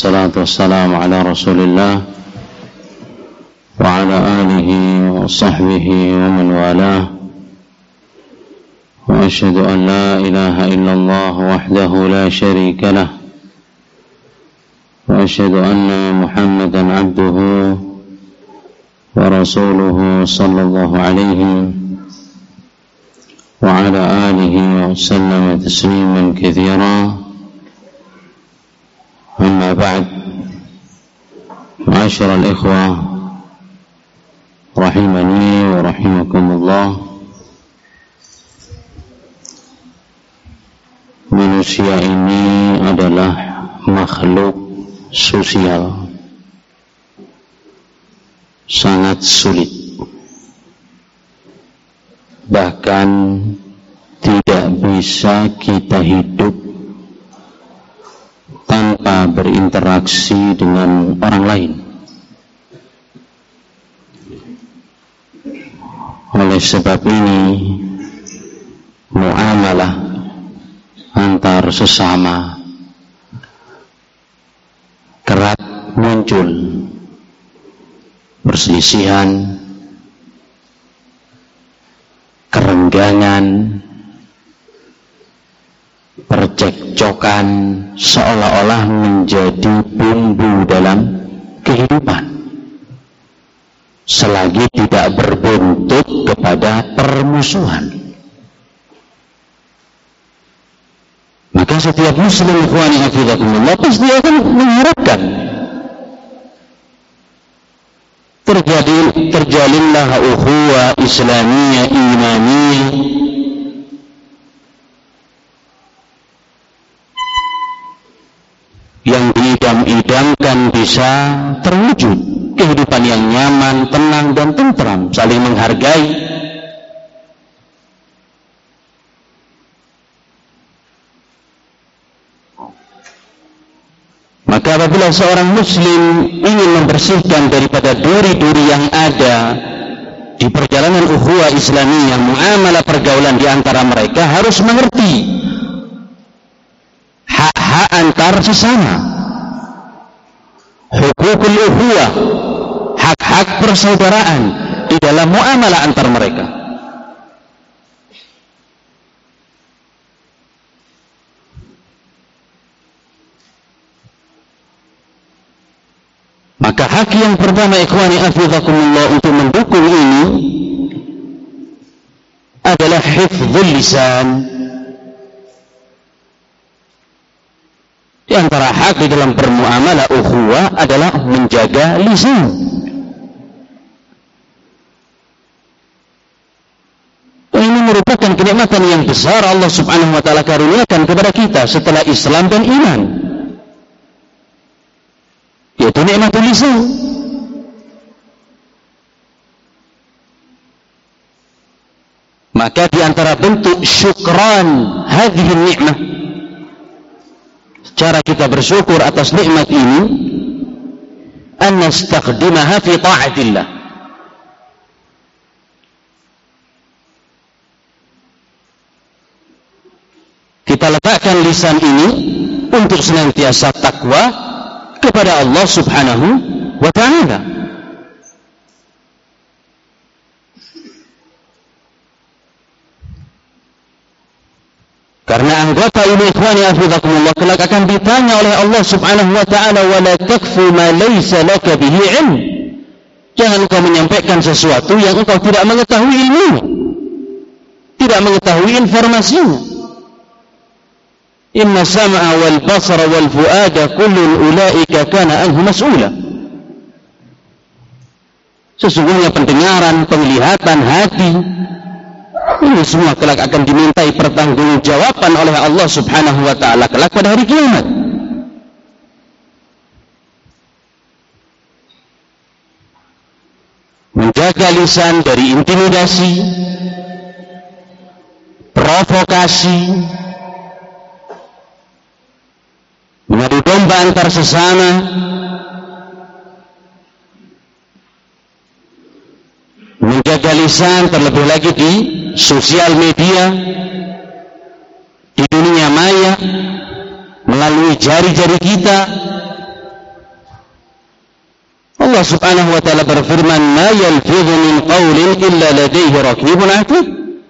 Salatu wassalamu ala rasulillah wa ala alihi wa sahbihi wa man walah wa ashhadu an la ilaha illallah wahdahu la sharika lah wa ashhadu anna muhammadan abduhu wa rasuluhu sallallahu alaihi wa ala alihi wa sallama tasliman katsira. أما بعد معاشر الإخوة رحمني ورحمكم الله, manusia ini adalah makhluk sosial, sangat sulit, bahkan tidak bisa kita hidup tanpa berinteraksi dengan orang lain. Oleh sebab ini, muamalah antar sesama kerap muncul perselisihan, kerenggangan, percekcokan, seolah-olah menjadi bumbu dalam kehidupan selagi tidak berbuntut kepada permusuhan. Maka setiap muslim ikhwani hafizakumullah pasti akan mengharapkan terjalinlah ukhuwah islamiyah imaniyah yang diidam-idamkan bisa terwujud, kehidupan yang nyaman, tenang dan tentram, saling menghargai. Maka apabila seorang muslim ingin membersihkan daripada duri-duri yang ada di perjalanan ukhuwah islamiyah, muamalah pergaulan di antara mereka, harus mengerti hak-hak antar sesama, hukukul ukhuwah, hak-hak persaudaraan di dalam muamalah antar mereka. Maka hak yang pertama ikhwani hafizakumullah untuk mendukung ini adalah hifdzul lisan. Di antara hak di dalam bermuamalah ukhuwah adalah menjaga lisan. Ini merupakan kenikmatan yang besar Allah Subhanahu wa taala karuniakan kepada kita setelah Islam dan iman, yaitu nikmatul lisan. Maka di antara bentuk syukran hadhihi nikmah, cara kita bersyukur atas nikmat ini, an nastaqdimaha fi ta'atillah, kita letakkan lisan ini untuk senantiasa takwa kepada Allah Subhanahu wa ta'ala. Karena anggota ini ikhwani hafizakumullah kelak akan ditanya oleh Allah Subhanahu wa ta'ala, wala takfu ma laysa laka bihi ilm. Jangan engkau menyampaikan sesuatu yang engkau tidak mengetahui ilmunya, tidak mengetahui informasinya. Inna sam'a wal basara wal fuada kullun ulaika kana anhu mas'ula. Sesungguhnya pendengaran, penglihatan, hati, ini semua kelak akan dimintai pertanggungjawaban oleh Allah Subhanahu wa ta'ala kelak pada hari kiamat. Menjaga lisan dari intimidasi, provokasi, mengadu domba antar sesama, menjaga lisan terlebih lagi di sosial media, di dunia maya, melalui jari-jari kita, Allah subhanahu wa ta'ala berfirman, ma yalfidhu min qawlin illa ladayhi raqibun atid.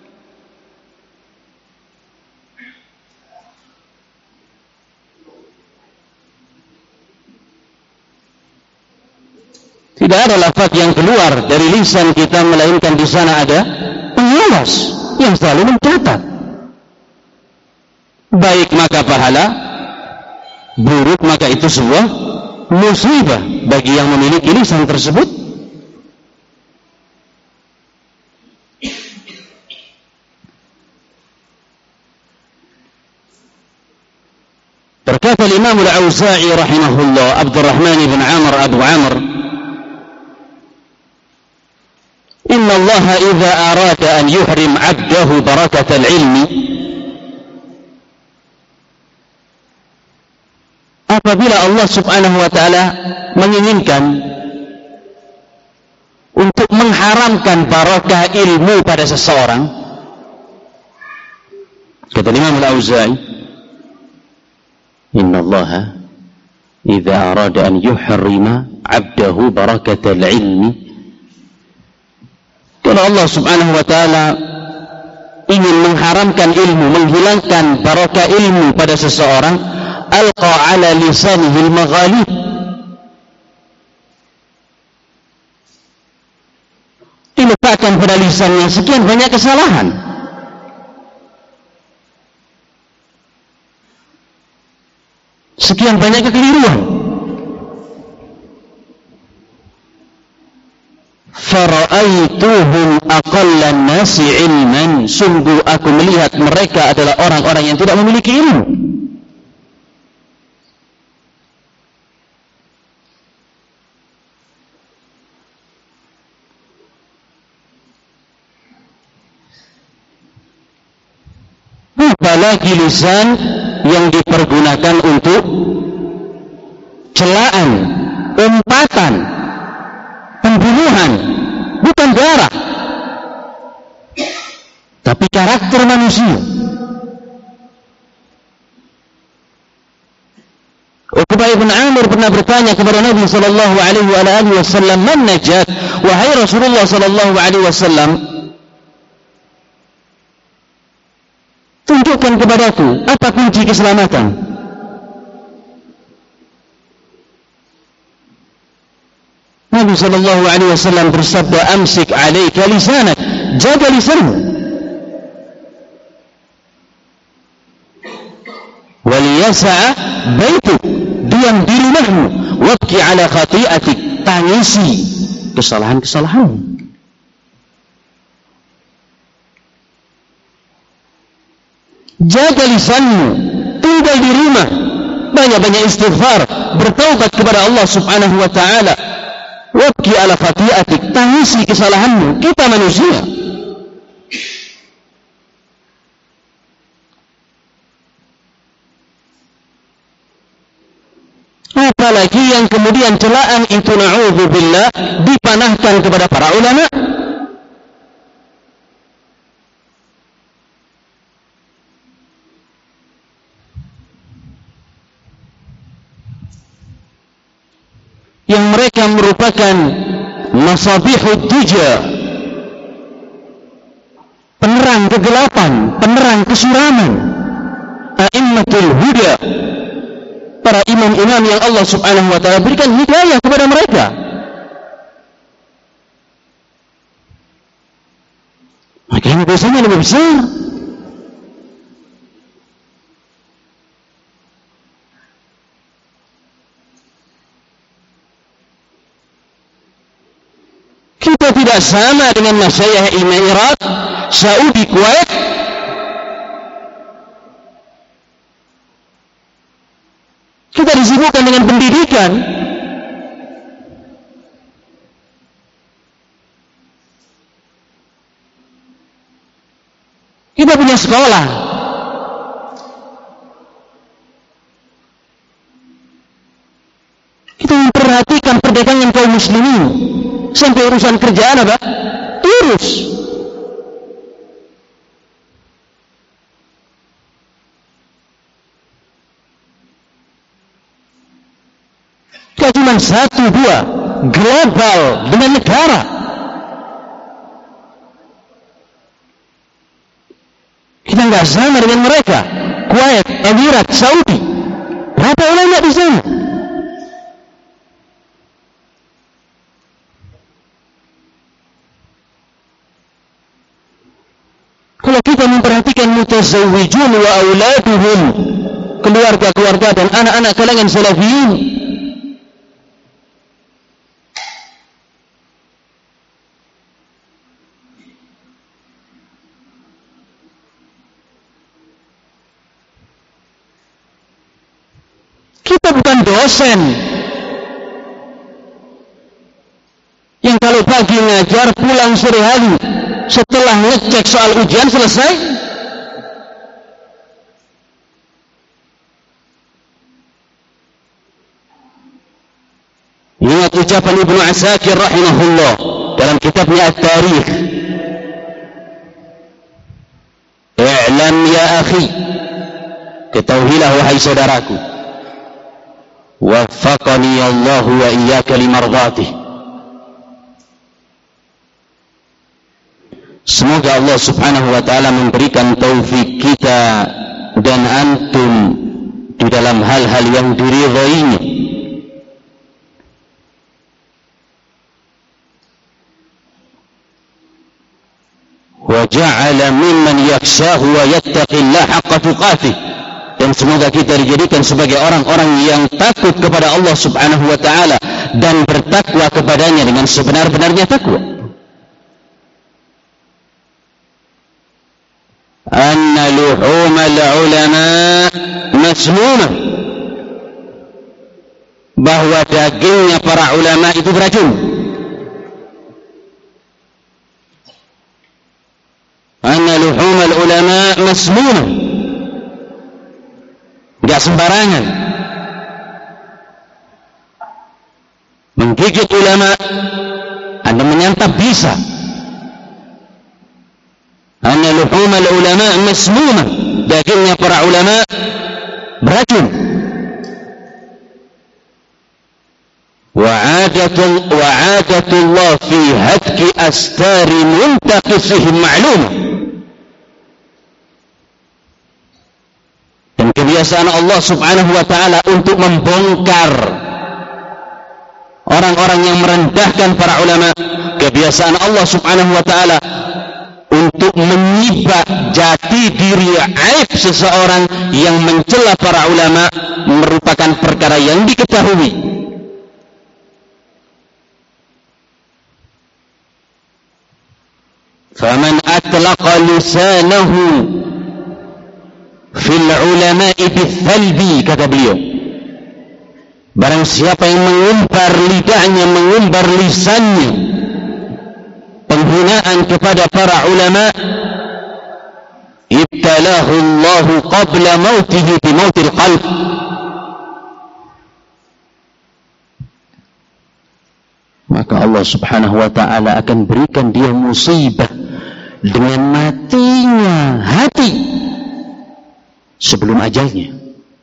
Tidak ada lafaz yang keluar dari lisan kita melainkan di sana ada pengawas yang selalu mencatat. Baik maka pahala, buruk maka itu sebuah musibah bagi yang memiliki lisan tersebut. Berkata Imam Al-Auza'i rahimahullah, Abdurrahman ibn Amr Abu Amr, inna Allah idza arada an yuhrim 'abdahu barakatal ilmi, apabila Allah subhanahu wa ta'ala menginginkan untuk mengharamkan barakah ilmu pada seseorang, kata Imam Al-Auza'i, inna Allah idza arada an yuhrima 'abdahu barakatal ilmi, kalau Allah subhanahu wa ta'ala ingin mengharamkan ilmu, menghilangkan barakah ilmu pada seseorang, alqa ala lisanihil maghalib, diletakkan pada lisannya sekian banyak kesalahan. Sekian banyak kekeliruan. Fara'aituhum aqallan nasi ilman, sungguh aku melihat mereka adalah orang-orang yang tidak memiliki ilmu. Apalagi lisan yang dipergunakan untuk celaan, umpatan, pembunuhan, bukan darah, tapi karakter manusia. Uqbah bin Amir pernah bertanya kepada Nabi sallallahu alaihi wasallam, "Man najat?" Wahai Rasulullah sallallahu alaihi wasallam, tunjukkan kepadaku apa kunci keselamatan. Nabi sallallahu alaihi wasallam bersabda, "Amsik 'alaika lisanak." Jaga lisanmu. Wal yas'a baituk. Diam di rumahmu. Wabki 'ala khati'atik. Tangisi kesalahan-kesalahanmu. Jaga lisanmu. Tinggal di rumah. Banyak-banyak istighfar, bertaubat kepada Allah subhanahu wa ta'ala. Wabki ala khati'atik, tangisi kesalahanmu. Kita manusia. Apalagi yang kemudian celaan itu, na'udzubillah, dipanahkan kepada para ulama. Yang mereka merupakan masabihud duja, penerang kegelapan, penerang kesiraman, a'immatul huda, para imam-imam yang Allah subhanahu wa ta'ala berikan hidayah kepada mereka. Maka ini dosanya lebih besar. Kita tidak sama dengan masyayikh Irak, Saudi, Kuwait. Kita disibukkan dengan pendidikan. Kita punya sekolah. Kita memperhatikan perdagangan kaum muslimin. Sampai urusan kerjaan apa? Urus. Tidak cuma satu dua, global dengan negara. Kita nggak sama dengan mereka. Kuwait, Emirat, Saudi, berapa ulama di sana? Kalau kita memperhatikan mutazawwijun wa auladuhum, keluarga-keluarga dan anak-anak kalangan salafiyin, kita bukan dosen yang kalau pagi ngajar pulang sore hari setelah ngecek soal ujian selesai. Ingat ucapan Ibnu Asakir rahimahullah dalam kitabnya At-Tarikh, "I'lam ya akhi, ketahuilah wahai saudaraku, waffaqani Allah wa iyyaka limardhatih." Semoga Allah subhanahu wa ta'ala memberikan taufik kita dan antum di dalam hal-hal yang diridhainya. Wa ja'ala mimman yakhshahu wa yattaqillah haqqa tuqatih. Dan semoga kita dijadikan sebagai orang-orang yang takut kepada Allah subhanahu wa ta'ala dan bertakwa kepadanya dengan sebenar-benarnya takwa. Anna luhumal ulama masmumah, bahwa dagingnya para ulama itu beracun. Anna luhumal ulama masmumah, tidak sembarangan menggigit ulama. Anda menyantap bisa. Anna luhumal ulama masmumah, dagingnya para ulama beracun. Wa'adatullah fi hadki astari muntaqisihim ma'lumah. Dan kebiasaan Allah subhanahu wa ta'ala untuk membongkar orang-orang yang merendahkan para ulama. Kebiasaan Allah subhanahu wa ta'ala untuk menyibak jati diri aib seseorang yang mencela para ulama merupakan perkara yang diketahui. Faman atlaqa lisanahu fil ulama'i bithalbi, kata beliau, barang siapa yang mengumbar lidahnya, mengumbar lisannya penghinaan kepada para ulama, ibtalahu Allah qabla mautihi bi mautil qalb, maka Allah subhanahu wa ta'ala akan berikan dia musibah dengan matinya hati sebelum ajalnya,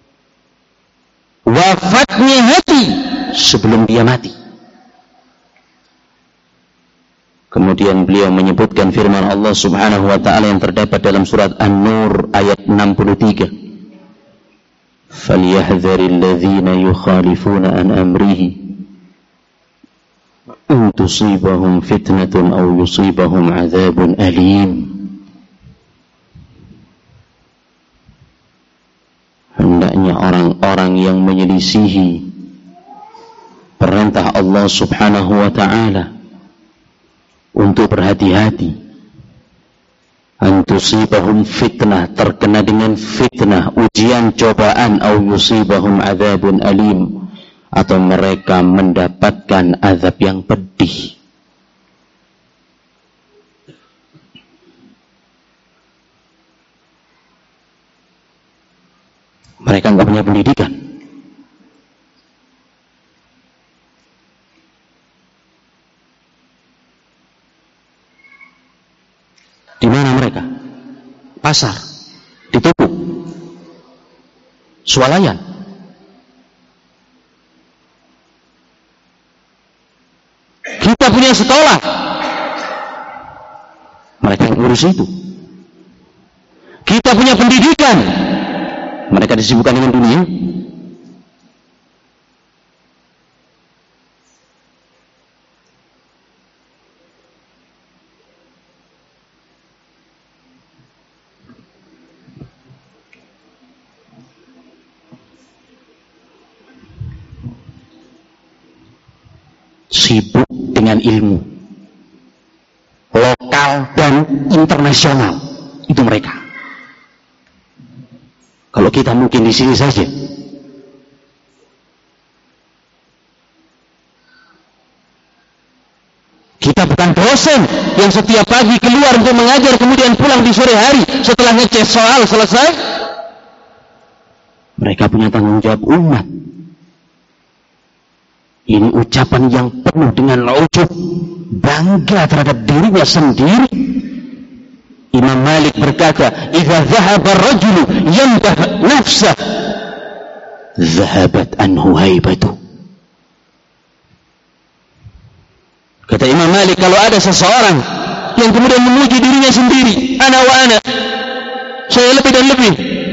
wafatnya hati sebelum dia mati. Kemudian beliau menyebutkan firman Allah subhanahu wa ta'ala yang terdapat dalam surat An-Nur ayat 63. فَلْيَحْذَرِ الَّذِينَ يُخَالِفُونَ عَنْ أَمْرِهِ أَنْ تُصِيبَهُمْ فِتْنَةٌ أَوْ يُصِيبَهُمْ عَذَابٌ أَلِيمٌ. Hendaknya orang-orang yang menyelisihi perintah Allah subhanahu wa ta'ala untuk berhati-hati. Antusibahum fitnah, terkena dengan fitnah, ujian, cobaan, au yusibahum adzabun alim, atau mereka mendapatkan azab yang pedih. Mereka enggak punya pendidikan. Di mana mereka? Pasar, di toko, swalayan. Kita punya sekolah, mereka yang urus itu. Kita punya pendidikan, mereka disibukkan dengan dunia. Sibuk dengan ilmu lokal dan internasional, itu mereka. Kalau kita mungkin di sini saja. Kita bukan dosen yang setiap pagi keluar untuk mengajar, kemudian pulang di sore hari setelah ngecek soal selesai. Mereka punya tanggung jawab umat. Ini ucapan yang penuh dengan ujub, bangga terhadap dirinya sendiri. Imam Malik berkata, "Idza dhahaba ar-rajulu yamdah nafsah, dhahabat anhu haibatu." Kata Imam Malik, kalau ada seseorang yang kemudian memuji dirinya sendiri, ana wa ana, saya lebih dan lebih,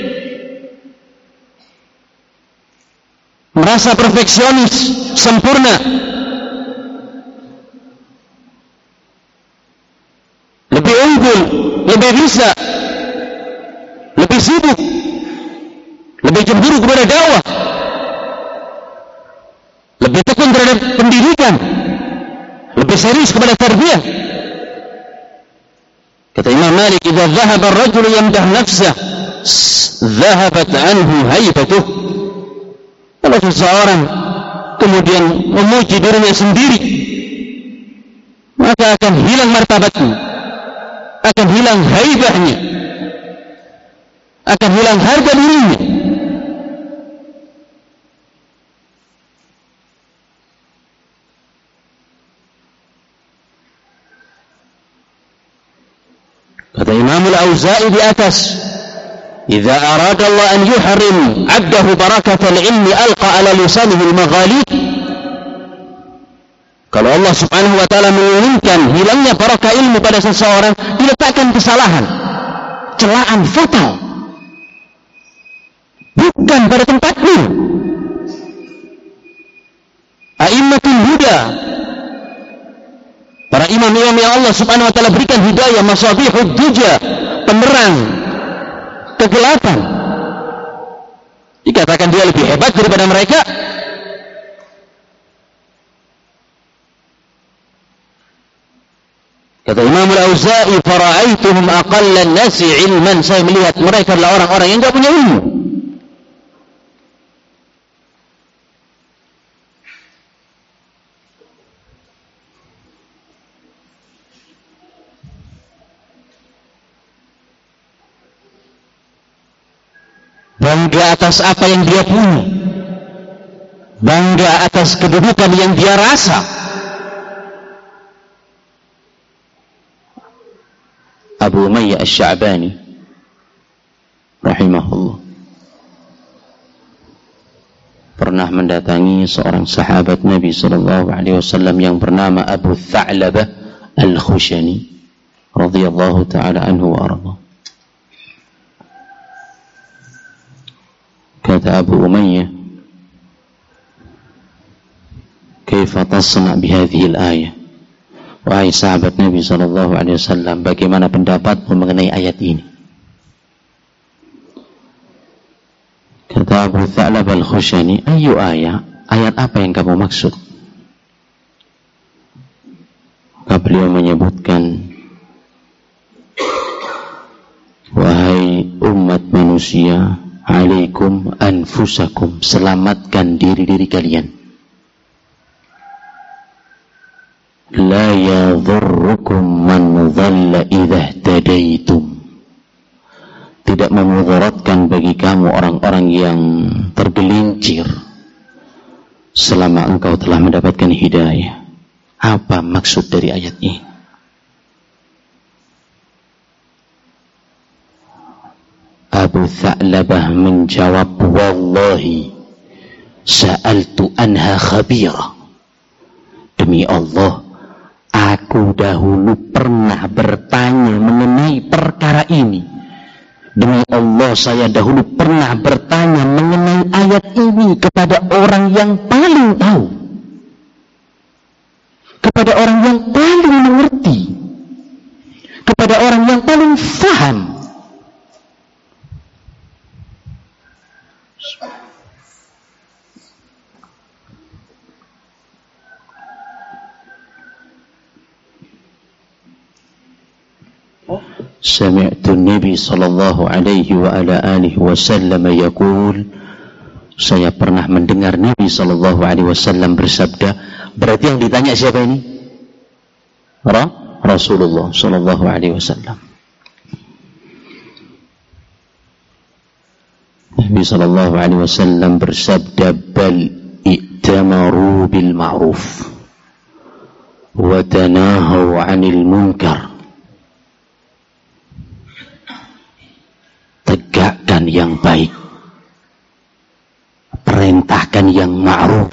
merasa perfeksionis, sempurna, lebih unggul, lebih bisa, lebih sibuk, lebih cemburu kepada dakwah, lebih tekun terhadap pendidikan, lebih serius kepada tarbiyah. Kata Imam Malik, "Idza dhahaba ar-rajulu yamdah nafsah, dhahabat anhu haibatuh." Kalau seseorang kemudian memuji dirinya sendiri, maka akan hilang martabatnya, akan hilang haibahnya, akan hilang harga dirinya. Kata Imam Al-Auza'i di atas, "Idza arada Allah an yuharrim 'abdahu barakatal ilmi alqa ala lisanihi al-maghalib." Kalau Allah Subhanahu wa taala menginginkan hilangnya barakah ilmu pada seseorang, diletakkan kesalahan, celaan fatal, bukan pada tempatnya. A'immatul huda, para imam-imam yang Allah Subhanahu wa taala berikan hidayah, masabihud duja, penerang kegelapan, dikatakan dia lebih hebat daripada mereka. Kata Imam Al-Auza'i, "Fara'aituhum aqallan nasi ilman." Saya melihat mereka adalah orang-orang yang tidak punya ilmu. Bangga atas apa yang dia punya, bangga atas kedudukan yang dia rasa. Abu Umayyah Asy-Sya'bani rahimahullah pernah mendatangi seorang sahabat Nabi sallallahu alaihi wasallam yang bernama Abu Tha'labah Al-Khushani radhiyallahu taala anhu wa arda. Kata Abu Umayyah, "Kaifa tasna' bihadhihi al-ayah?" Wahai sahabat Nabi SAW, bagaimana pendapatmu mengenai ayat ini? Kata Abu Tha'lab Al-Khushani, "Ayu ayat? Ayat apa yang kamu maksud?" Maka beliau menyebutkan, "Wahai umat manusia, alaikum anfusakum, selamatkan diri-diri kalian. La yadhurrukum man dhalla idza ihtadaitum." Tidak memudaratkan bagi kamu orang-orang yang tergelincir selama engkau telah mendapatkan hidayah. Apa maksud dari ayat ini? Abu Tha'labah menjawab, "Wallahi sa'altu anha khabira." Demi Allah, aku dahulu pernah bertanya mengenai perkara ini. Demi Allah, saya dahulu pernah bertanya mengenai ayat ini kepada orang yang paling tahu, kepada orang yang paling mengerti, kepada orang yang paling faham. Sami'tu Nabi sallallahu alaihi wa ala alihi wasallam yaqul, saya pernah mendengar Nabi sallallahu alaihi wasallam bersabda. Berarti yang ditanya siapa ini? Rasulullah sallallahu alaihi wasallam. Nabi sallallahu alaihi wasallam bersabda, bal i'tamaru bil ma'ruf wa tanahaw 'anil munkar. Tegakkan yang baik, perintahkan yang ma'ruf,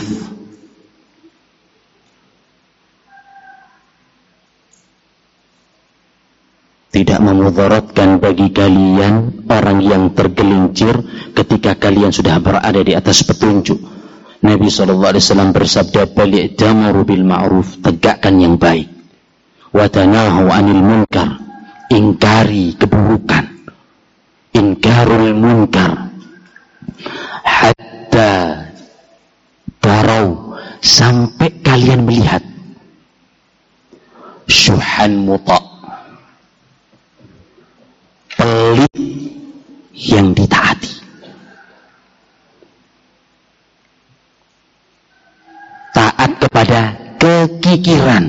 tidak memudaratkan bagi kalian orang yang tergelincir ketika kalian sudah berada di atas petunjuk. Nabi SAW bersabda, bali'tamaru bil ma'ruf, tegakkan yang baik, wa tanahu 'anil munkar, ingkari keburukan, inkarul munkar, hatta tarau, sampai kalian melihat syuhan muta', pelit yang ditaati, taat kepada kekikiran,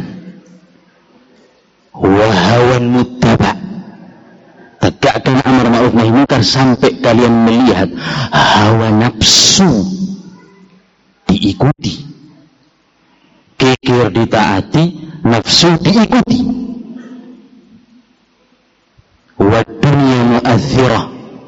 wa hawan muttaba', tegakkan amar ma'ruf nahi munkar sampai kalian melihat hawa nafsu diikuti, kikir ditaati, nafsu diikuti. Wa dunya mu'athirah,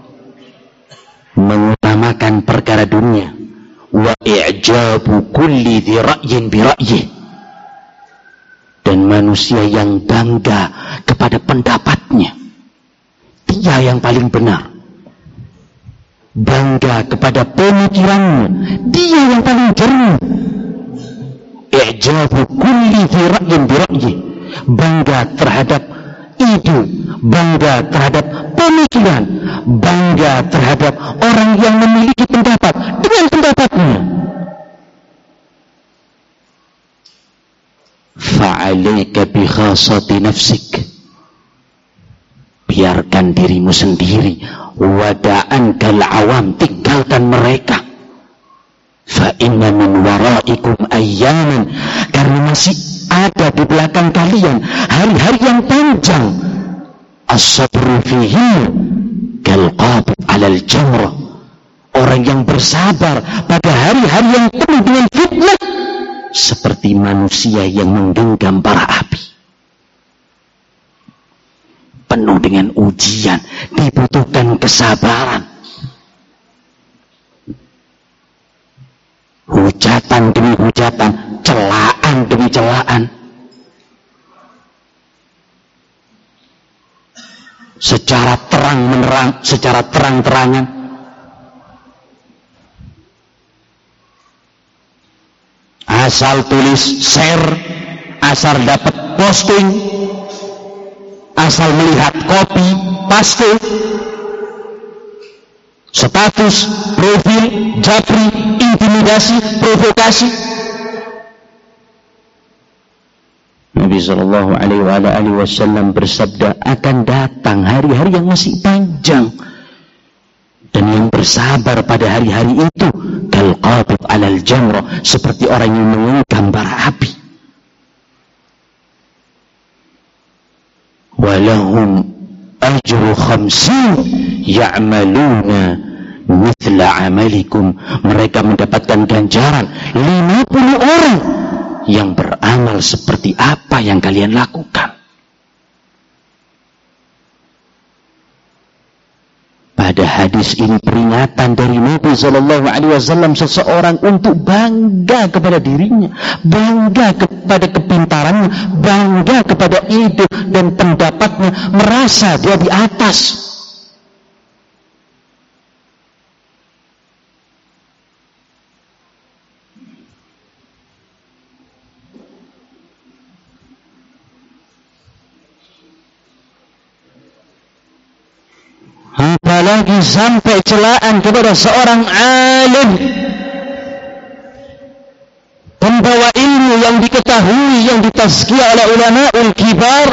mengutamakan perkara dunia. Wa i'jabu kulli dhi ra'yin bi ra'yih, dan manusia yang bangga kepada pendapatnya, dia yang paling benar, bangga kepada pemikirannya, dia yang paling jernih. I'jabu kulli dhi ra'yin bi ra'yih, bangga terhadap ide, bangga terhadap pemikiran, bangga terhadap orang yang memiliki pendapat dengan pendapatnya. Fa'alaika bi khasati nafsik, biarkan dirimu sendiri, wada'an kal awam, tinggalkan mereka. Fa inna min waraikum ayyaman, karena masih ada di belakang kalian hari-hari yang panjang. As-sabru fihi kal qabid 'alal jamrah, orang yang bersabar pada hari-hari yang penuh dengan fitnah seperti manusia yang menggenggam bara api. Penuh dengan ujian, dibutuhkan kesabaran. Hujatan demi hujatan, celaan demi celaan, secara terang menerang, secara terang-terangan. Asal tulis share, asal dapat posting, asal melihat copy paste, status, profil, japri, intimidasi, provokasi. Nabi sallallahu alaihi wasallam bersabda, akan datang hari-hari yang masih panjang, dan yang bersabar pada hari-hari itu kal qabid 'alal jamrah, seperti orang yang menggenggam bara api. Walahum ajru 50 ya'maluna mithla amalikum, mereka mendapatkan ganjaran 50 orang yang beramal seperti apa yang kalian lakukan. Pada Hadis ini peringatan dari Nabi SAW seseorang untuk bangga kepada dirinya, bangga kepada kepintarannya, bangga kepada ide dan pendapatnya, merasa dia di atas. Apalagi sampai celaan kepada seorang alim, pembawa ilmu yang diketahui, yang ditazkiyah oleh ulamaul kibar,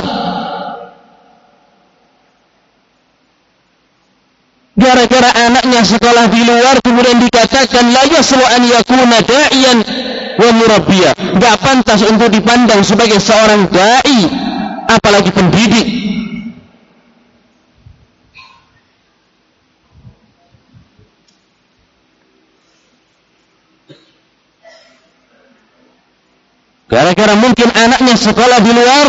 gara-gara anaknya sekolah di luar kemudian dikatakan la yaslu an yakuna da'iyan wa murabbiya, enggak pantas untuk dipandang sebagai seorang dai apalagi pendidik. Gara-gara mungkin anaknya sekolah di luar,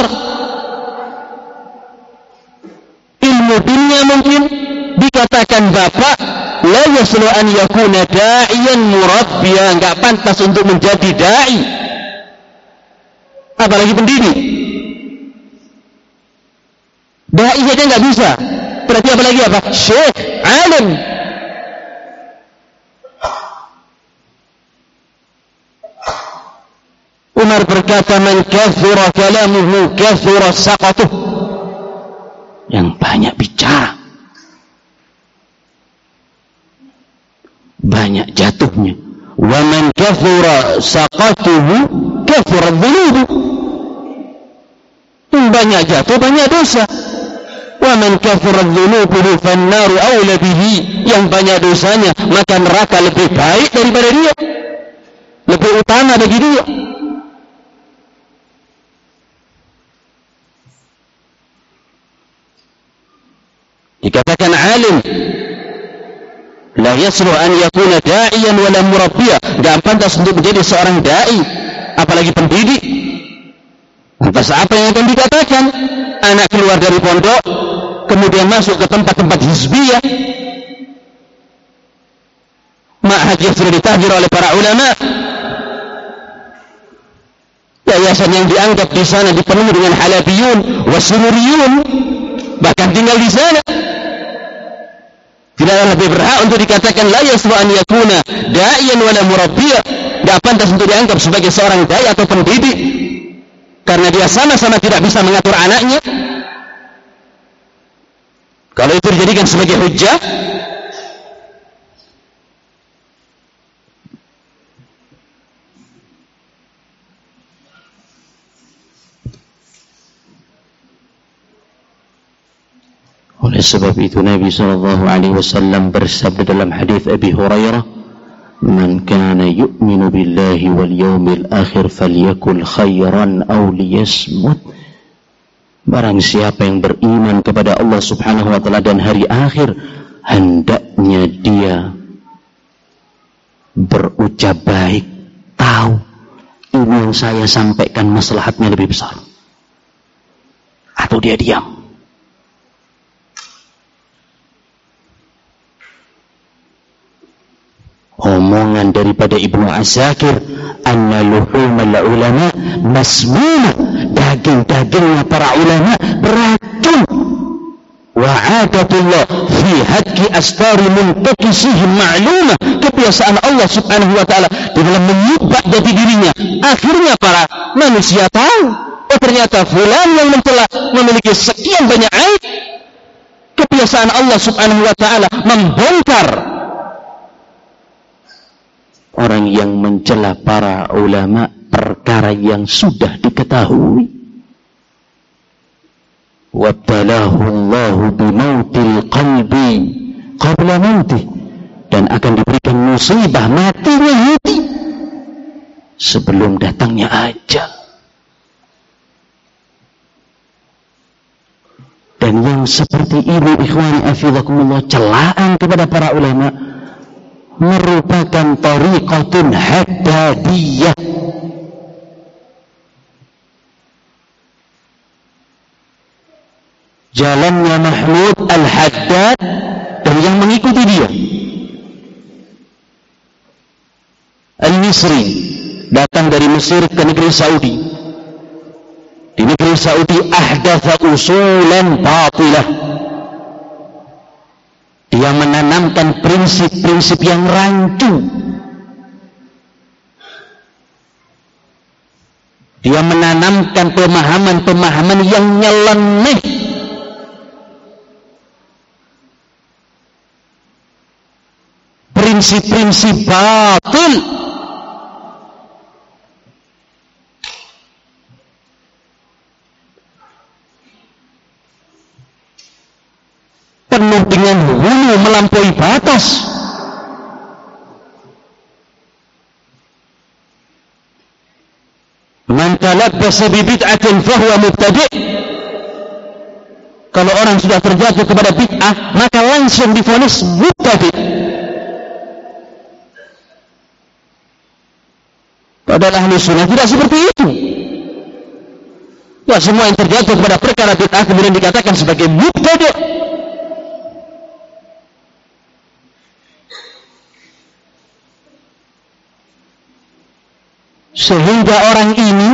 ilmu dinnya mungkin, dikatakan bapak la yaslu an yakuna da'iyan murabbiya, enggak pantas untuk menjadi dai apalagi pendidik. Dai saja enggak bisa, berarti apalagi apa? Syekh, alim. Umar berkata, man kathura kalamuhu kathura saqatuh. Yang banyak bicara, banyak jatuhnya. Wa man kathura saqatuhu kathura dhunubuh. Banyak jatuh, banyak dosa. Wa man kathura dhunubuhu fannaru awla bihi. Yang banyak dosanya, maka neraka lebih baik daripada dia, lebih utama bagi dia. Dikatakan alim la yaslu an yakuna da'iyan wala murabbiya, enggak pantas untuk menjadi seorang dai apalagi pendidik. Lantas apa yang akan dikatakan? Anak keluar dari pondok kemudian masuk ke tempat-tempat hizbiyah, ma'had yang sudah ditahdir oleh para ulama, yayasan yang dianggap di sana dipenuhi dengan halabiyun wasururiyun, bahkan tinggal di sana. Tidak lebih berhak untuk dikatakan la yaslu an yakuna da'iyan wala murabbiya, tidak pantas untuk dianggap sebagai seorang dai atau pendidik, karena dia sama-sama tidak bisa mengatur anaknya. Kalau itu dijadikan sebagai hujjah, oleh sebab itu Nabi SAW bersabda dalam hadis Abi Hurairah, man kana yu'minu billahi wal yawmil akhir falyakul khairan aw liyasmut. Barang siapa yang beriman kepada Allah Subhanahu wa taala dan hari akhir, hendaknya dia berucap baik, tahu ini yang saya sampaikan maslahatnya lebih besar, atau dia diam. Omongan daripada Ibnu Asakir, anna luhumul ulama masmumah, daging-dagingnya para ulama beracun. Wa adatullah fi hadki astari muntakisihim ma'lumah, kebiasaan Allah Subhanahu wa taala di dalam menyibak jati dirinya. Akhirnya para manusia tahu, oh ternyata fulan yang mencela memiliki sekian banyak aib. Kebiasaan Allah Subhanahu wa taala membongkar orang yang mencela para ulama perkara yang sudah diketahui. Wabtalahu Allahu bimautil qalbi qabla mautih, dan akan diberikan musibah matinya hati sebelum datangnya ajal. Dan yang seperti ini, ikhwani afidakumullah, celaan kepada para ulama merupakan tariqatun haddadiyah. Jalannya Mahmud Al-Haddad yang mengikuti dia. Al-Misri datang dari Mesir ke negeri Saudi. Di negeri Saudi ahdatha usulan batilah. Dia menanamkan prinsip-prinsip yang rancu. Dia menanamkan pemahaman-pemahaman yang nyeleneh. Prinsip-prinsip batil. Penuh dengan hulu melampaui batas. Man talabbasa bi bid'atin fahuwa mubtadi'. Kalau orang sudah terjatuh kepada bid'ah, maka langsung divonis mubtadi'. Padahal ahli sunnah tidak seperti itu. Ya, semua yang terjatuh kepada perkara bid'ah kemudian dikatakan sebagai mubtadi'. Sehingga orang ini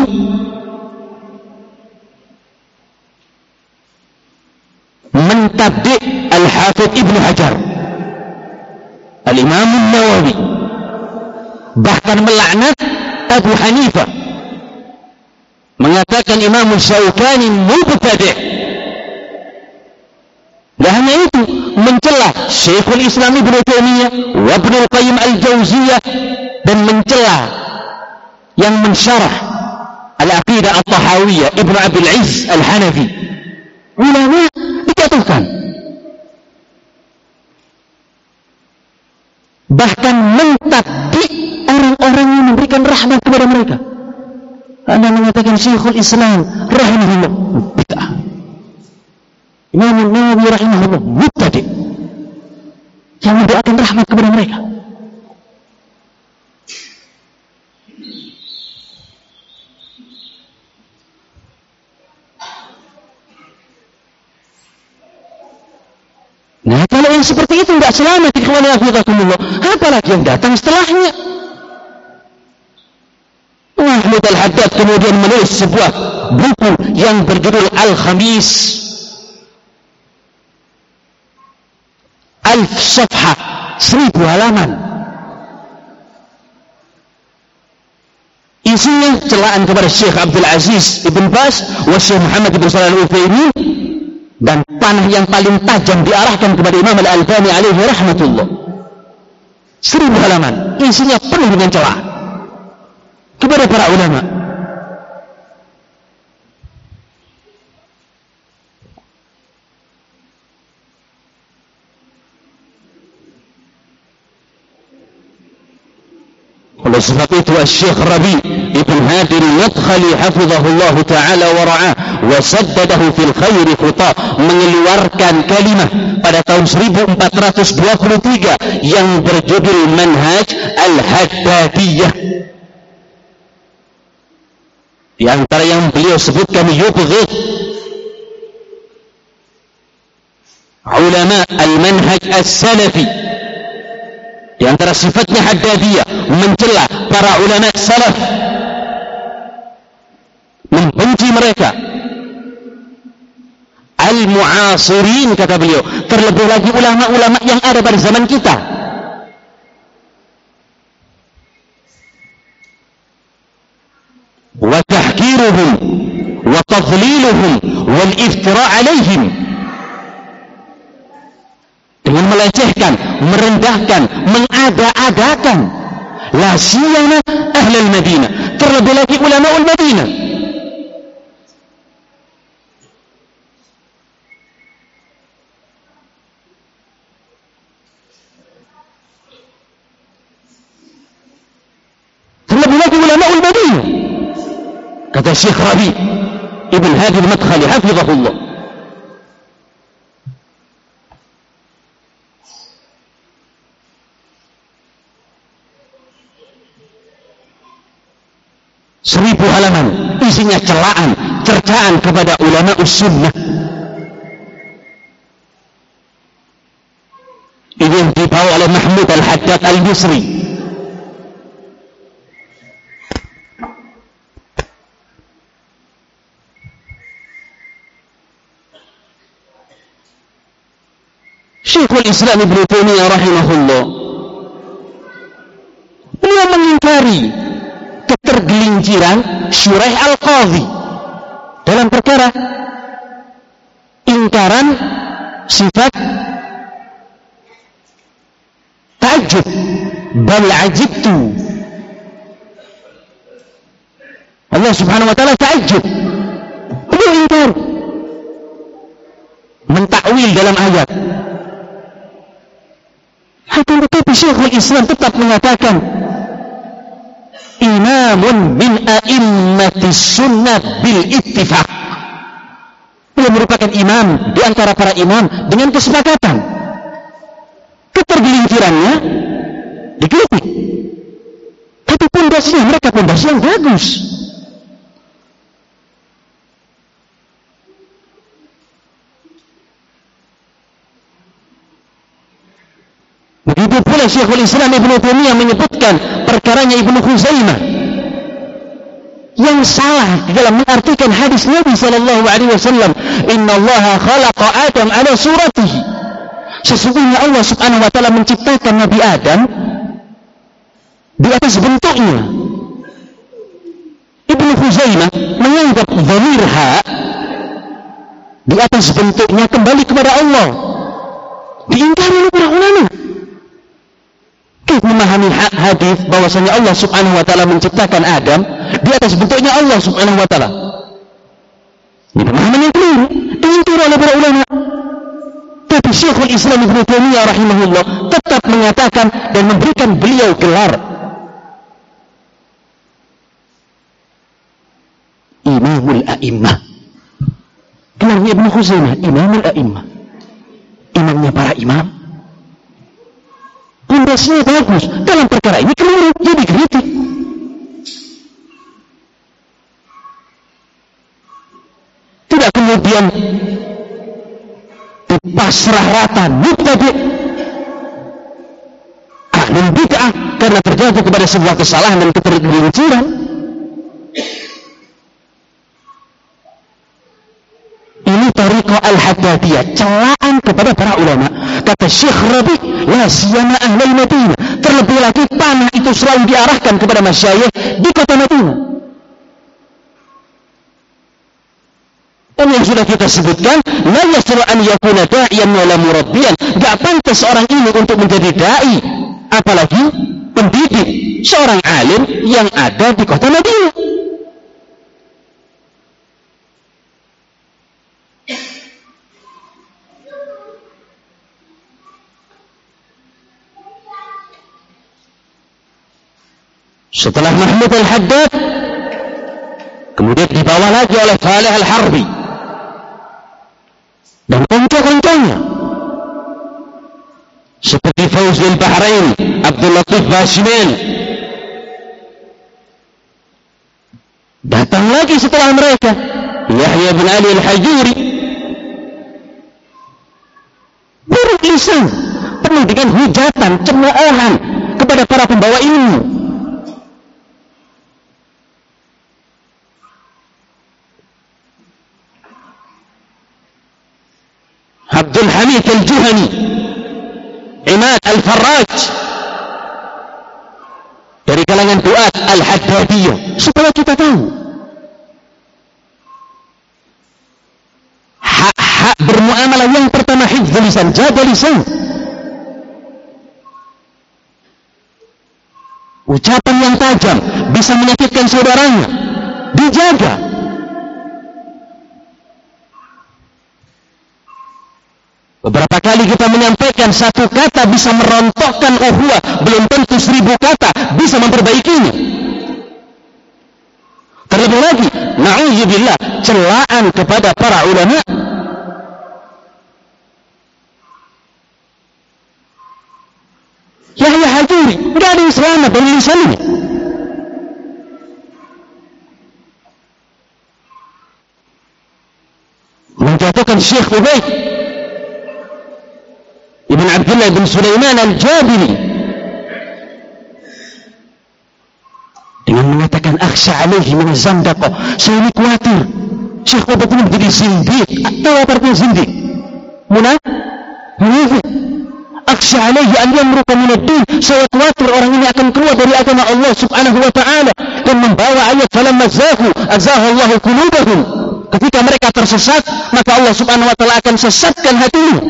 mentabdi' Al-Hafidh Ibn Hajar, Al-Imam Nawawi, bahkan melaknat Abu Hanifah, mengatakan Imam Syaukani mubtadi'. Dan hanya itu, mencela Syekhul Islam Ibn Taimiyah wa Ibnul Qayyim Al-Jauziyah, dan mencela yang mensyarah Al-Aqidah At-Tahawiyah Ibn Abdul Aziz Al-Hanafi. Ulama dijatuhkan, bahkan mentabdi orang-orang yang memberikan rahmat kepada mereka. Anda mengatakan Syekhul Islam rahimahullah bid'ah, Imam Nawawi rahimahullah mubtadi', yang mendoakan rahmat kepada mereka. Nah, kalau yang seperti itu tidak selamat, ikhwani hafizakumullah, apalagi yang datang setelahnya. Mahmud Al-Haddad kemudian menulis sebuah buku yang berjudul Al-Khamis, 1000 safhah, 1000 halaman. Isinya celaan kepada Syekh Abdul Aziz Ibn Baz wa Syekh Muhammad Ibn Shalih Al-Utsaimin, dan panah yang paling tajam diarahkan kepada Imam Al-Albani alaihi rahmatullah. 1000 halaman, isinya penuh dengan celah kepada para ulama. Oleh sebab itu Syekh Rabi' Ibn Hadi Al-Madkhali hafizahullah ta'ala wa ra'ah wa saddadahu fil khairi khuta, mengeluarkan kalimah pada tahun 1423 yang berjudul Manhaj Al-Haddadiyah. Di antara yang beliau sebutkan yubghid ulama al-manhaj as-salafi. Di antara sifatnya Haddadiyah mencela para ulama salaf, membenci mereka. Al-mu'asirin, kata beliau, terlebih lagi ulama-ulama yang ada pada zaman kita. Wa tahkiruhum wa tadliluhum wal iftira' alaihim, dengan melecehkan, merendahkan, mengada-adakan la siyama ahlul Madinah, terlebih lagi ulamaul Madinah. Terlebih lagi ulamaul Madinah, kata Syekh Rabi' Ibn Hadi Al-Madkhali hafizahullah. Seribu halaman isinya celaan, cercaan kepada ulama sunnah. Mahmud Al-Haddad Al-Misri. Syekhul Islam Ibnu Taimiyah rahimahullah, beliau mengingkari ketergelinciran Syuraih Al-Qadhi dalam perkara ingkaran sifat ta'ajjub. Bal ajibtu, Allah subhanahu wa ta'ala ta'ajjub, beliau ingkar, mentakwil dalam ayat. Akan tetapi Syekhul Islam tetap mengatakan imamun min a'immatis sunnah bil ittifaq. Beliau merupakan imam di antara para imam dengan kesepakatan. Ketergelincirannya dikritik, tapi pondasinya mereka pondasi yang bagus. Begitu pula Syekhul Islam Ibnu Taimiyah menyebutkan perkaranya Ibnu Khuzaimah yang salah di dalam mengartikan hadis Nabi sallallahu alaihi wasallam, "Innallaha khalaqa Adam ala suratihi." Sesungguhnya Allah Subhanahu wa taala menciptakan Nabi Adam di atas bentuknya. Ibnu Khuzaimah menganggap dhamir ha di atas bentuknya kembali kepada Allah. Diingkari oleh para ulama. Memahami hadis bahwasanya Allah Subhanahu wa taala menciptakan Adam di atas bentuknya Allah Subhanahu wa taala. Ini pemahaman yang keliru, diingkari oleh para ulama. Tapi Syekhul Islam Ibnu Taimiyah rahimahullah tetap mengatakan dan memberikan beliau gelar Imamul A'immah. Gelarnya Ibnu Khuzaimah Imamul A'immah, imamnya para imam. Pondasinya bagus, dalam perkara ini keliru, jadi kritik. Tidak kemudian pasrah rata mubtadi' ahlul bid'ah karena terjatuh kepada sebuah kesalahan dan ketergelinciran. Ini tariqah al-Haddadiyah, celaan kepada para ulama. Kata Syekh Rabi', la siyama ahlul Madinah, terlebih lagi panah itu selalu diarahkan kepada masyayikh di kota Madinah. Dan yang sudah kita sebutkan, la yasru an yakuna da'iyan wala murabbiyan, enggak pantas orang ini untuk menjadi dai, apalagi pendidik seorang alim yang ada di kota Madinah. Setelah Mahmud Al-Haddad, kemudian dibawa lagi oleh Saleh Al-Harbi dan konco-konconya seperti Fauzi Al-Bahrain, Abdul Latif Bashmin. Datang lagi setelah mereka Yahya bin Ali Al-Hajuri, buruk lisan, penuh dengan hujatan, cemoohan kepada para pembawa ilmu. Abdul Hamid Al-Juhani, Imad Al-Farraj, dari kalangan duat Al-Haddadiyah. Supaya kita tahu hak bermuamalah yang pertama hifdzul lisan, jaga lisan. Ucapan yang tajam bisa menyakitkan saudaranya, dijaga. Beberapa kali kita menyampaikan satu kata bisa merontokkan ukhuwah, belum tentu 1000 kata bisa memperbaikinya. Terlebih lagi, na'udzubillah, celaan kepada para ulama. Yahya Hajuri, enggak ada yang selamat dari lisannya. Menjatuhkan Syekh Ubaid Ibn Abdul Abdullah bin Sulaiman al-Jabiri dengan mengatakan akhsha alaihi min az-zandaqah, saya ini khawatir Syekh Ubaid ini menjadi zindiq. Tahu apa artinya zindiq? Munafik. Akhsha alaihi an yamruqa min ad-din, saya khawatir orang ini akan keluar dari agama Allah subhanahu wa ta'ala dan membawa ayat falamma zaghu azagha Allahu qulubahum. Ketika mereka tersesat, maka Allah subhanahu wa ta'ala akan sesatkan hatinya.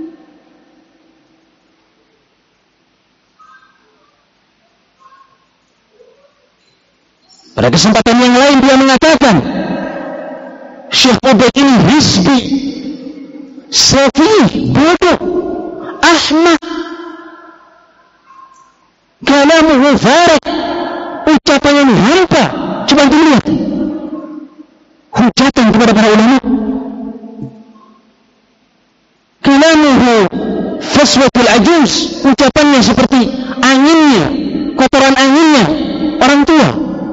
Pada kesempatan yang lain dia mengatakan Syekh Ubaid ini hizbi, safih, bodoh, ahmak, kalamuhu farid, ucapannya ini hampa. Coba kita lihat hujatan kepada para ulama. Kalamuhu faswatul ajuz, ucapannya seperti anginnya, kotoran anginnya orang tua.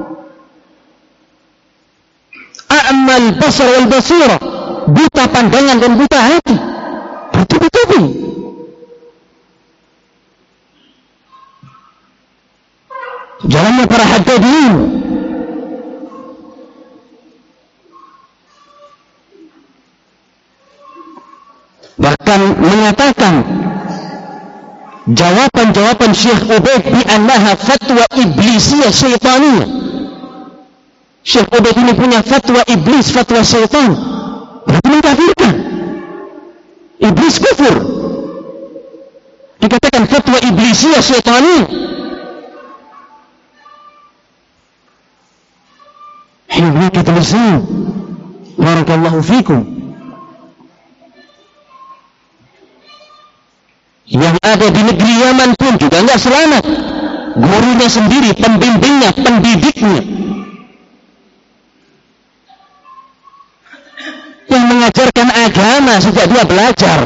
A'mal basar wal basira, buta pandangan dan buta hati, bertubi-tubi. Jalannya para haddadin. Bahkan mengatakan jawaban-jawaban Syekh Ubaid bi annaha fatwa iblisiyah syaitaniyah. Syekh Ubaid ini punya fatwa iblis, fatwa syaitan. Berarti mengkafirkan. Iblis kufur. Dikatakan fatwa iblisiyah syaitaniyah. Hingga kita bersama. Barakallahu fikum. Yang ada di negeri Yaman pun juga enggak selamat. Gurunya sendiri, pembimbingnya, pendidiknya, yang mengajarkan agama sejak dia belajar,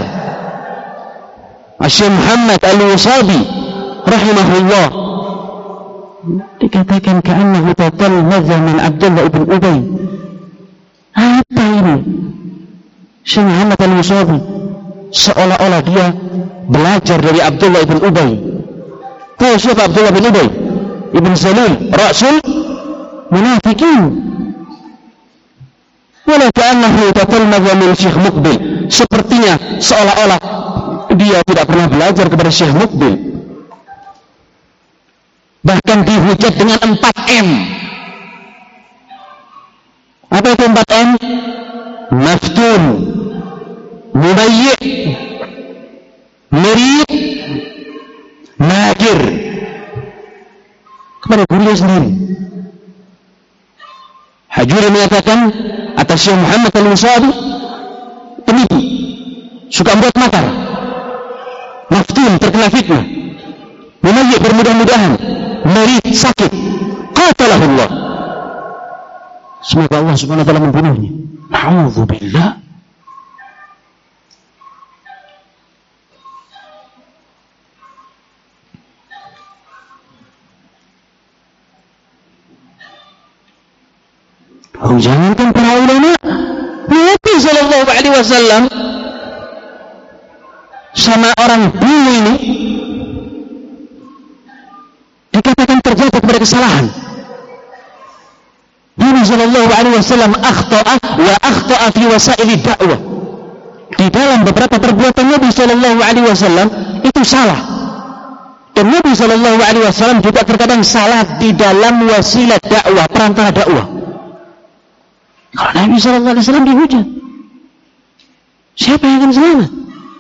Syekh Muhammad Al-Wasabi rahimahullah, dikatakan ka'annahu tatalmadha min Abdullah ibn Ubay. Apa ini? Syekh Muhammad Al-Wasabi seolah-olah dia belajar dari Abdullah ibn Ubay. Tahu siapa Abdullah bin Ubay? Ibn Salul, Rasul Munafikin. Wala ka'annahu tatalmadha min Syekh Muqbil. Sepertinya seolah-olah dia tidak pernah belajar kepada Syekh Muqbil. Bahkan dihujat dengan 4M. Apa itu 4M? Maftun, mubayyi', murid, magir. Kepada gurunya sendiri. Hajuri mengatakan atas Syekh Muhammad Al-Wasabi, penipu, suka membuat makar, maftun, terkena fitnah, mumayyi', bermudah-mudahan, murid, sakit, qatalahullah, semoga Allah subhanahu wa ta'ala membunuhnya. Na'udzubillah. Oh, jangankan para ulama, Nabi sallallahu alaihi wasallam sama orang dulu ini dikatakan terjatuh kepada kesalahan. Nabi sallallahu alaihi wasallam akhta'a fi wasaili dakwah. Di dalam beberapa perbuatan Nabi sallallahu alaihi wasallam itu salah. Dan Nabi sallallahu alaihi wasallam juga terkadang salah di dalam wasilah dakwah, perantara dakwah. Kalau Nabi sallallahu alaihi wasallam dihujat, siapa yang akan selamat?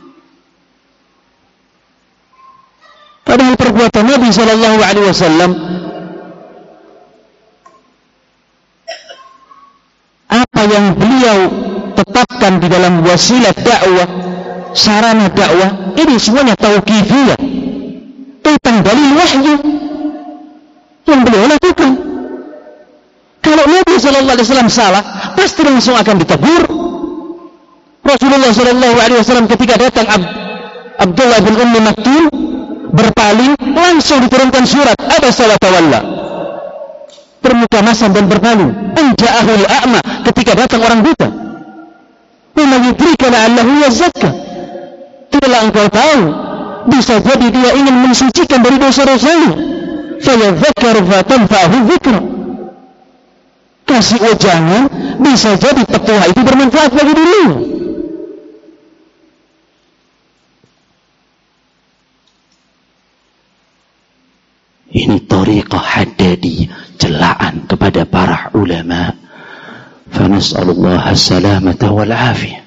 Padahal perbuatan Nabi sallallahu alaihi wasallam, apa yang beliau tetapkan di dalam wasilah dakwah, sarana dakwah, ini semuanya tauqifiyah, tentang dalil wahyu yang beliau lakukan. Kalau Nabi sallallahu alaihi wasallam salah, pasti langsung akan ditegur. Rasulullah sallallahu alaihi wasallam ketika datang Abdullah bin Ummi Maktum berpaling, langsung diturunkan surat abasa wa tawalla, bermuka masam dan berpaling. Anja'ahul a'ma, ketika datang orang buta. Wa man yudrika la'allahu yazakka, tidaklah engkau tahu bisa jadi dia ingin mensucikan dari dosa-dosanya. Fayadzakkar fatanfa'ahu dzikra. Kasih wejangan, bisa jadi petua itu bermanfaat bagi dirinya. Ini tariqah Haddadi, celaan kepada para ulama. Fanas'alullah as-salamata wal afiyah.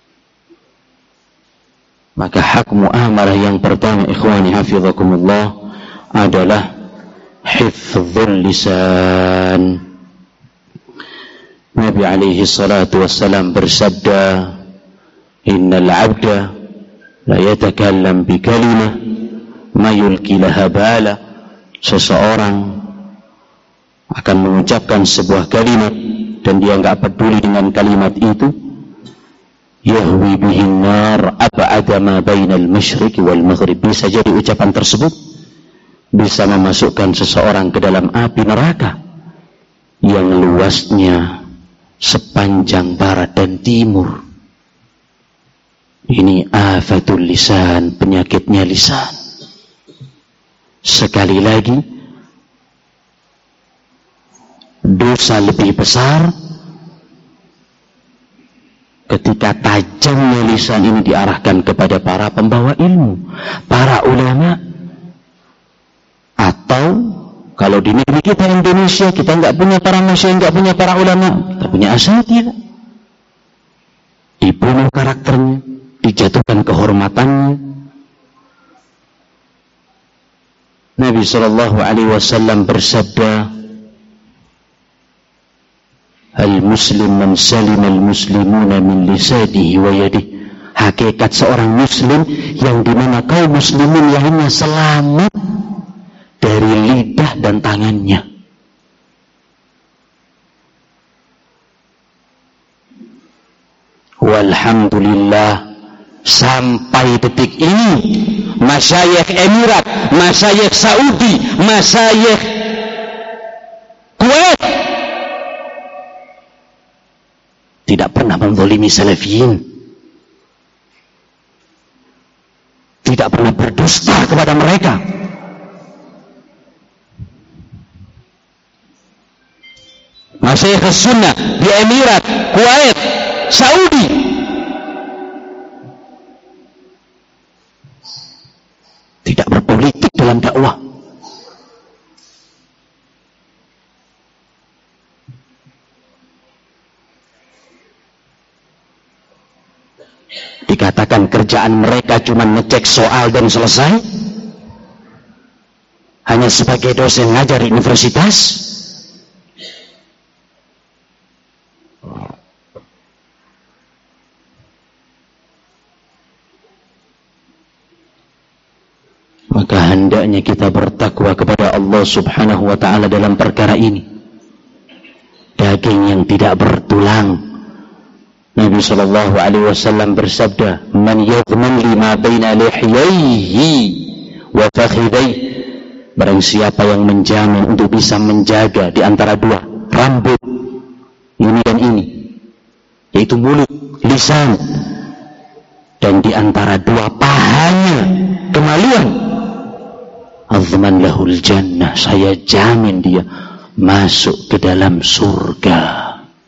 Maka hak muamalah yang pertama, ikhwani hafizakumullah, adalah hifdzul lisan. Nabi alaihi salatu wassalam bersabda, innal abda la yatakallam bi kalimah ma yulqi laha bala. Seseorang akan mengucapkan sebuah kalimat dan dia enggak peduli dengan kalimat itu, yahwi bihin nar ab'ada ma bainal masyriqi wal maghrib. Bisa jadi ucapan tersebut bisa memasukkan seseorang ke dalam api neraka yang luasnya sepanjang barat dan timur. Ini afatul lisan, penyakitnya lisan. Sekali lagi, dosa lebih besar ketika tajamnya lisan ini diarahkan kepada para pembawa ilmu, para ulama. Atau kalau di negeri kita Indonesia, kita enggak punya para masyayikh, enggak punya para ulama, kita punya asatidz. Dibunuh karakternya, dijatuhkan kehormatannya. Nabi sallallahu alaihi wasallam bersabda, al-muslim man salima al-muslimuna min lisanihi wa yadihi. Hakikat seorang muslim yang dimana kaum muslimin lainnya selamat dari lidah dan tangannya. Walhamdulillah, sampai detik ini masyayikh Emirat, masyayikh Saudi, masyayikh Kuwait tidak pernah menzalimi salafiyin, tidak pernah berdusta kepada mereka. Masyayikh Sunnah di Emirat, Kuwait, Saudi tidak berpolitik dalam dakwah. Dikatakan kerjaan mereka cuma ngecek soal dan selesai, hanya sebagai dosen ngajar di universitas. Maka hendaknya kita bertakwa kepada Allah subhanahu wa ta'ala dalam perkara ini. Daging yang tidak bertulang. Nabi sallallahu alaihi wasallam bersabda, man yadhman lima baina lihyaihi wa fakhidaihi. Barang siapa yang menjamin untuk bisa menjaga di antara dua rambut ini dan ini, yaitu mulut, lisan, dan di antara dua pahanya kemaluan, azman lahul jannah, saya jamin dia masuk ke dalam surga.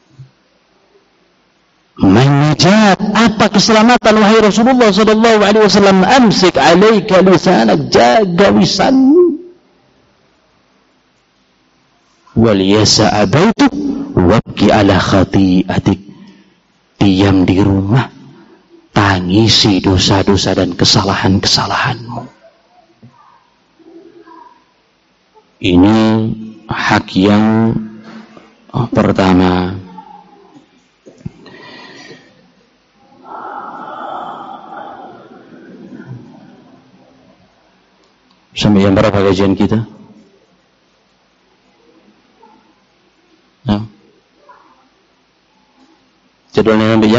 Menajat, apa keselamatan wahai Rasulullah sallallahu alaihi wasallam? Amsik alaika lisanak, jaga lisanmu. Wal yasa abaitu wabki ala khati'atik. Diam di rumah, tangisi dosa-dosa dan kesalahan-kesalahanmu. Ini hak yang pertama. Sampai jam berapa kajian kita? Nah. Jadwalnya sampai jam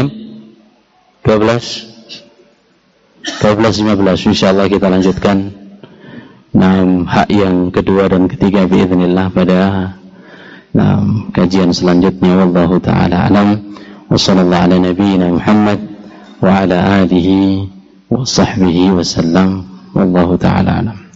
12:15. Insyaallah kita lanjutkan hak yang kedua dan ketiga biiznillah pada kajian selanjutnya. Wallahu taala alam. Wa sallallahu ala nabiyyina Muhammad wa ala alihi wa sahbihi wasallam. Wallahu ta'ala alam.